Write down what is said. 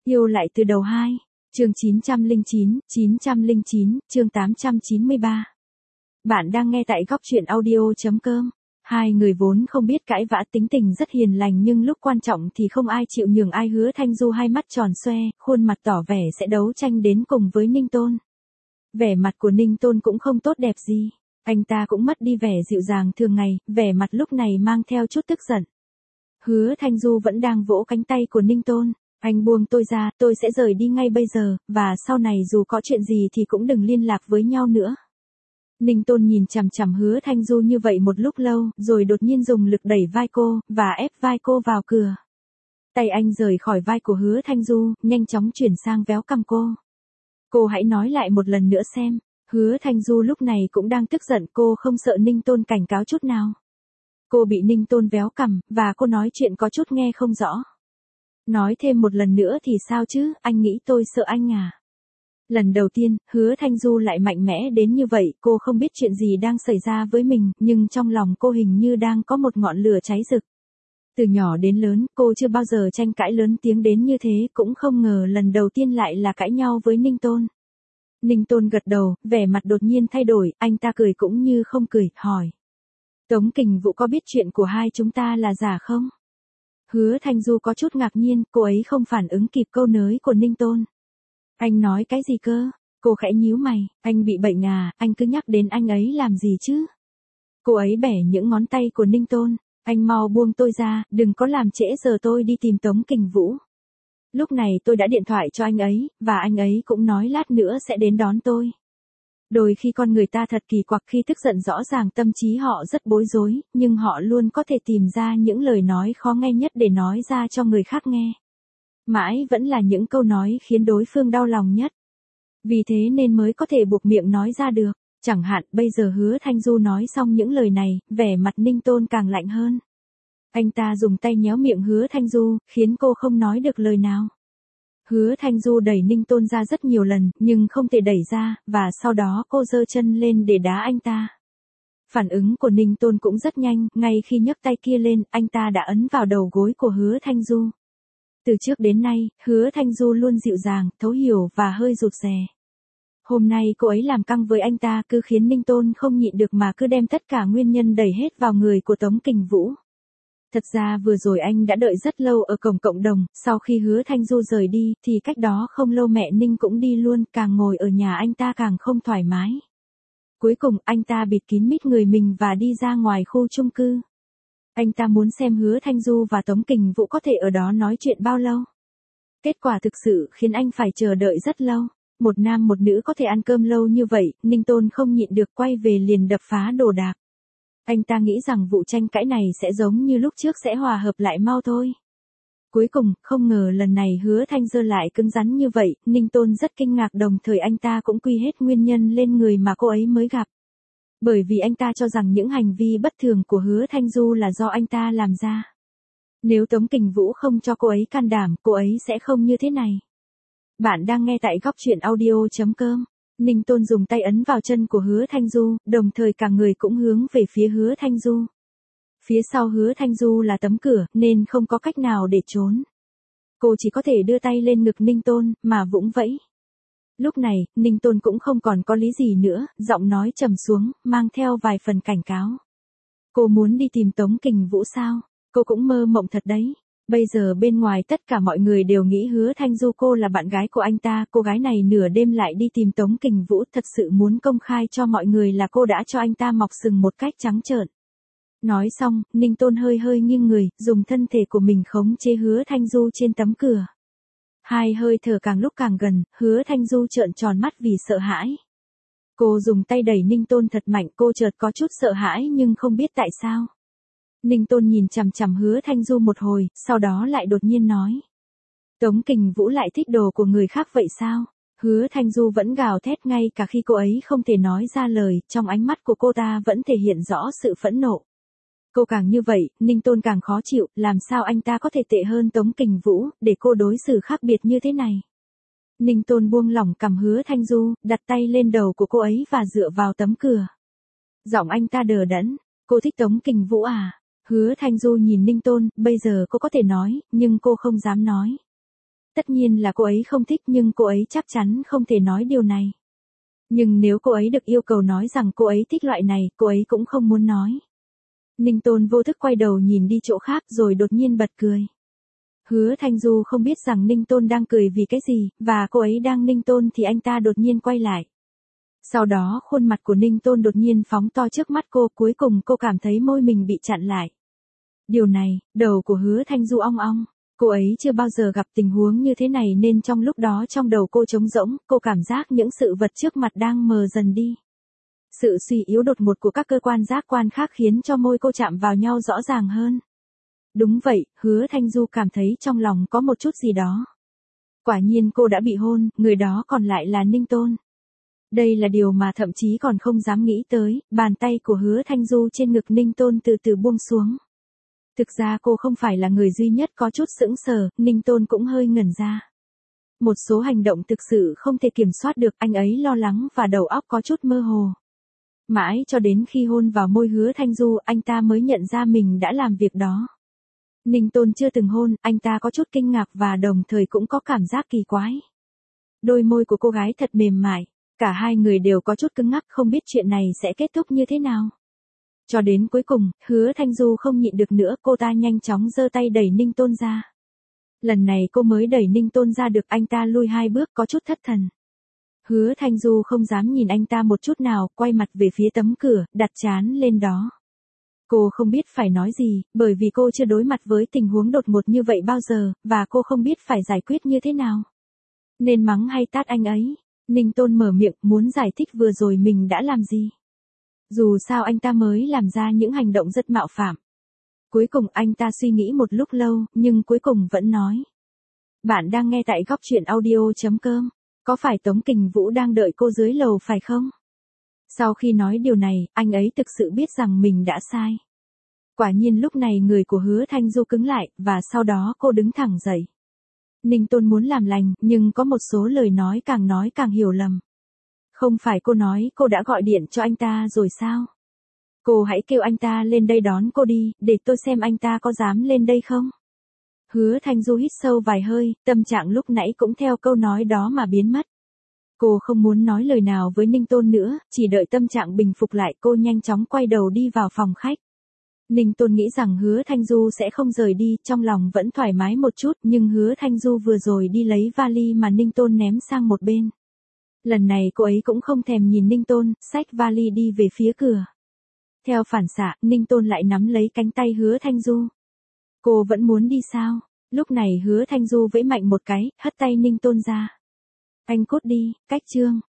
Yêu lại từ đầu 2, chương 909, chương 893. Bạn đang nghe tại góc truyện audio.com. Hai người vốn không biết cãi vã, tính tình rất hiền lành, nhưng lúc quan trọng thì không ai chịu nhường ai. Hứa Thanh Du hai mắt tròn xoe, khuôn mặt tỏ vẻ sẽ đấu tranh đến cùng với Ninh Tôn. Vẻ mặt của Ninh Tôn cũng không tốt đẹp gì, anh ta cũng mất đi vẻ dịu dàng thường ngày, vẻ mặt lúc này mang theo chút tức giận. Hứa Thanh Du vẫn đang vỗ cánh tay của Ninh Tôn. Anh buông tôi ra, tôi sẽ rời đi ngay bây giờ, và sau này dù có chuyện gì thì cũng đừng liên lạc với nhau nữa. Ninh Tôn nhìn chằm chằm Hứa Thanh Du như vậy một lúc lâu, rồi đột nhiên dùng lực đẩy vai cô, và ép vai cô vào cửa. Tay anh rời khỏi vai của Hứa Thanh Du, nhanh chóng chuyển sang véo cằm cô. Cô hãy nói lại một lần nữa xem. Hứa Thanh Du lúc này cũng đang tức giận, cô không sợ Ninh Tôn cảnh cáo chút nào. Cô bị Ninh Tôn véo cằm, và cô nói chuyện có chút nghe không rõ. Nói thêm một lần nữa thì sao chứ, anh nghĩ tôi sợ anh à? Lần đầu tiên, Hứa Thanh Du lại mạnh mẽ đến như vậy, cô không biết chuyện gì đang xảy ra với mình, nhưng trong lòng cô hình như đang có một ngọn lửa cháy rực. Từ nhỏ đến lớn, cô chưa bao giờ tranh cãi lớn tiếng đến như thế, cũng không ngờ lần đầu tiên lại là cãi nhau với Ninh Tôn. Ninh Tôn gật đầu, vẻ mặt đột nhiên thay đổi, anh ta cười cũng như không cười, hỏi. Tống Kình Vũ có biết chuyện của hai chúng ta là giả không? Hứa Thanh Du có chút ngạc nhiên, cô ấy không phản ứng kịp câu nới của Ninh Tôn. Anh nói cái gì cơ? Cô khẽ nhíu mày, anh bị bệnh à, anh cứ nhắc đến anh ấy làm gì chứ? Cô ấy bẻ những ngón tay của Ninh Tôn, anh mau buông tôi ra, đừng có làm trễ giờ tôi đi tìm Tống Kình Vũ. Lúc này tôi đã điện thoại cho anh ấy, và anh ấy cũng nói lát nữa sẽ đến đón tôi. Đôi khi con người ta thật kỳ quặc, khi tức giận rõ ràng tâm trí họ rất bối rối, nhưng họ luôn có thể tìm ra những lời nói khó nghe nhất để nói ra cho người khác nghe. Mãi vẫn là những câu nói khiến đối phương đau lòng nhất. Vì thế nên mới có thể buộc miệng nói ra được. Chẳng hạn bây giờ Hứa Thanh Du nói xong những lời này, vẻ mặt Ninh Tôn càng lạnh hơn. Anh ta dùng tay nhéo miệng Hứa Thanh Du, khiến cô không nói được lời nào. Hứa Thanh Du đẩy Ninh Tôn ra rất nhiều lần, nhưng không thể đẩy ra, và sau đó cô giơ chân lên để đá anh ta. Phản ứng của Ninh Tôn cũng rất nhanh, ngay khi nhấc tay kia lên, anh ta đã ấn vào đầu gối của Hứa Thanh Du. Từ trước đến nay, Hứa Thanh Du luôn dịu dàng, thấu hiểu và hơi rụt rè. Hôm nay cô ấy làm căng với anh ta, cứ khiến Ninh Tôn không nhịn được mà cứ đem tất cả nguyên nhân đẩy hết vào người của Tống Kình Vũ. Thật ra vừa rồi anh đã đợi rất lâu ở cổng cộng đồng, sau khi Hứa Thanh Du rời đi, thì cách đó không lâu mẹ Ninh cũng đi luôn, càng ngồi ở nhà anh ta càng không thoải mái. Cuối cùng anh ta bịt kín mít người mình và đi ra ngoài khu chung cư. Anh ta muốn xem Hứa Thanh Du và Tống Kình Vũ có thể ở đó nói chuyện bao lâu. Kết quả thực sự khiến anh phải chờ đợi rất lâu. Một nam một nữ có thể ăn cơm lâu như vậy, Ninh Tôn không nhịn được quay về liền đập phá đồ đạc. Anh ta nghĩ rằng vụ tranh cãi này sẽ giống như lúc trước, sẽ hòa hợp lại mau thôi. Cuối cùng, không ngờ lần này Hứa Thanh Du lại cứng rắn như vậy, Ninh Tôn rất kinh ngạc, đồng thời anh ta cũng quy hết nguyên nhân lên người mà cô ấy mới gặp. Bởi vì anh ta cho rằng những hành vi bất thường của Hứa Thanh Du là do anh ta làm ra. Nếu Tống Kình Vũ không cho cô ấy can đảm, cô ấy sẽ không như thế này. Bạn đang nghe tại góc truyện audio.com. Ninh Tôn dùng tay ấn vào chân của Hứa Thanh Du, đồng thời cả người cũng hướng về phía Hứa Thanh Du. Phía sau Hứa Thanh Du là tấm cửa, nên không có cách nào để trốn. Cô chỉ có thể đưa tay lên ngực Ninh Tôn, mà vũng vẫy. Lúc này, Ninh Tôn cũng không còn có lý gì nữa, giọng nói trầm xuống, mang theo vài phần cảnh cáo. Cô muốn đi tìm Tống Kình Vũ sao? Cô cũng mơ mộng thật đấy. Bây giờ bên ngoài tất cả mọi người đều nghĩ Hứa Thanh Du cô là bạn gái của anh ta, cô gái này nửa đêm lại đi tìm Tống Kình Vũ, thật sự muốn công khai cho mọi người là cô đã cho anh ta mọc sừng một cách trắng trợn. Nói xong, Ninh Tôn hơi hơi nghiêng người, dùng thân thể của mình khống chế Hứa Thanh Du trên tấm cửa. Hai hơi thở càng lúc càng gần, Hứa Thanh Du trợn tròn mắt vì sợ hãi. Cô dùng tay đẩy Ninh Tôn thật mạnh, cô chợt có chút sợ hãi nhưng không biết tại sao. Ninh Tôn nhìn chằm chằm Hứa Thanh Du một hồi, sau đó lại đột nhiên nói. Tống Kình Vũ lại thích đồ của người khác vậy sao? Hứa Thanh Du vẫn gào thét, ngay cả khi cô ấy không thể nói ra lời, trong ánh mắt của cô ta vẫn thể hiện rõ sự phẫn nộ. Cô càng như vậy, Ninh Tôn càng khó chịu, làm sao anh ta có thể tệ hơn Tống Kình Vũ, để cô đối xử khác biệt như thế này. Ninh Tôn buông lỏng cằm Hứa Thanh Du, đặt tay lên đầu của cô ấy và dựa vào tấm cửa. Giọng anh ta đờ đẫn, cô thích Tống Kình Vũ à? Hứa Thanh Du nhìn Ninh Tôn, bây giờ cô có thể nói, nhưng cô không dám nói. tất nhiên là cô ấy không thích nhưng cô ấy chắc chắn không thể nói điều này. Nhưng nếu cô ấy được yêu cầu nói rằng cô ấy thích loại này, cô ấy cũng không muốn nói. Ninh Tôn vô thức quay đầu nhìn đi chỗ khác rồi đột nhiên bật cười. Hứa Thanh Du không biết rằng Ninh Tôn đang cười vì cái gì, và cô ấy đang Ninh Tôn thì anh ta đột nhiên quay lại. Sau đó khuôn mặt của Ninh Tôn đột nhiên phóng to trước mắt cô, cuối cùng cô cảm thấy môi mình bị chặn lại. Điều này, đầu của Hứa Thanh Du ong ong. Cô ấy chưa bao giờ gặp tình huống như thế này nên trong lúc đó trong đầu cô trống rỗng, cô cảm giác những sự vật trước mặt đang mờ dần đi. Sự suy yếu đột ngột của các cơ quan giác quan khác khiến cho môi cô chạm vào nhau rõ ràng hơn. Đúng vậy, Hứa Thanh Du cảm thấy trong lòng có một chút gì đó. Quả nhiên cô đã bị hôn, người đó còn lại là Ninh Tôn. Đây là điều mà thậm chí còn không dám nghĩ tới, bàn tay của Hứa Thanh Du trên ngực Ninh Tôn từ từ buông xuống. Thực ra cô không phải là người duy nhất có chút sững sờ, Ninh Tôn cũng hơi ngẩn ra. Một số hành động thực sự không thể kiểm soát được, anh ấy lo lắng và đầu óc có chút mơ hồ. Mãi cho đến khi hôn vào môi Hứa Thanh Du, anh ta mới nhận ra mình đã làm việc đó. Ninh Tôn chưa từng hôn, anh ta có chút kinh ngạc và đồng thời cũng có cảm giác kỳ quái. Đôi môi của cô gái thật mềm mại, cả hai người đều có chút cứng ngắc, không biết chuyện này sẽ kết thúc như thế nào. Cho đến cuối cùng, Hứa Thanh Du không nhịn được nữa, cô ta nhanh chóng giơ tay đẩy Ninh Tôn ra. Lần này cô mới đẩy Ninh Tôn ra được, anh ta lui 2 bước có chút thất thần. Hứa Thanh Du không dám nhìn anh ta một chút nào, quay mặt về phía tấm cửa, đặt trán lên đó. Cô không biết phải nói gì, bởi vì cô chưa đối mặt với tình huống đột ngột như vậy bao giờ, và cô không biết phải giải quyết như thế nào. Nên mắng hay tát anh ấy? Ninh Tôn mở miệng, muốn giải thích vừa rồi mình đã làm gì. Dù sao anh ta mới làm ra những hành động rất mạo phạm. Cuối cùng anh ta suy nghĩ một lúc lâu, nhưng cuối cùng vẫn nói. Bạn đang nghe tại Góc Chuyện Audio.com. Có phải Tống Kình Vũ đang đợi cô dưới lầu phải không? Sau khi nói điều này, anh ấy thực sự biết rằng mình đã sai. Quả nhiên lúc này người của Hứa Thanh Du cứng lại, và sau đó cô đứng thẳng dậy. Ninh Tôn muốn làm lành, nhưng có một số lời nói càng hiểu lầm. Không phải cô nói cô đã gọi điện cho anh ta rồi sao? Cô hãy kêu anh ta lên đây đón cô đi, để tôi xem anh ta có dám lên đây không? Hứa Thanh Du hít sâu vài hơi, tâm trạng lúc nãy cũng theo câu nói đó mà biến mất. Cô không muốn nói lời nào với Ninh Tôn nữa, chỉ đợi tâm trạng bình phục lại, cô nhanh chóng quay đầu đi vào phòng khách. Ninh Tôn nghĩ rằng Hứa Thanh Du sẽ không rời đi, trong lòng vẫn thoải mái một chút, nhưng Hứa Thanh Du vừa rồi đi lấy vali mà Ninh Tôn ném sang một bên. Lần này cô ấy cũng không thèm nhìn Ninh Tôn, xách vali đi về phía cửa. Theo phản xạ, Ninh Tôn lại nắm lấy cánh tay Hứa Thanh Du. Cô vẫn muốn đi sao? Lúc này Hứa Thanh Du vẫy mạnh một cái, hất tay Ninh Tôn ra. Anh cút đi, cách chương.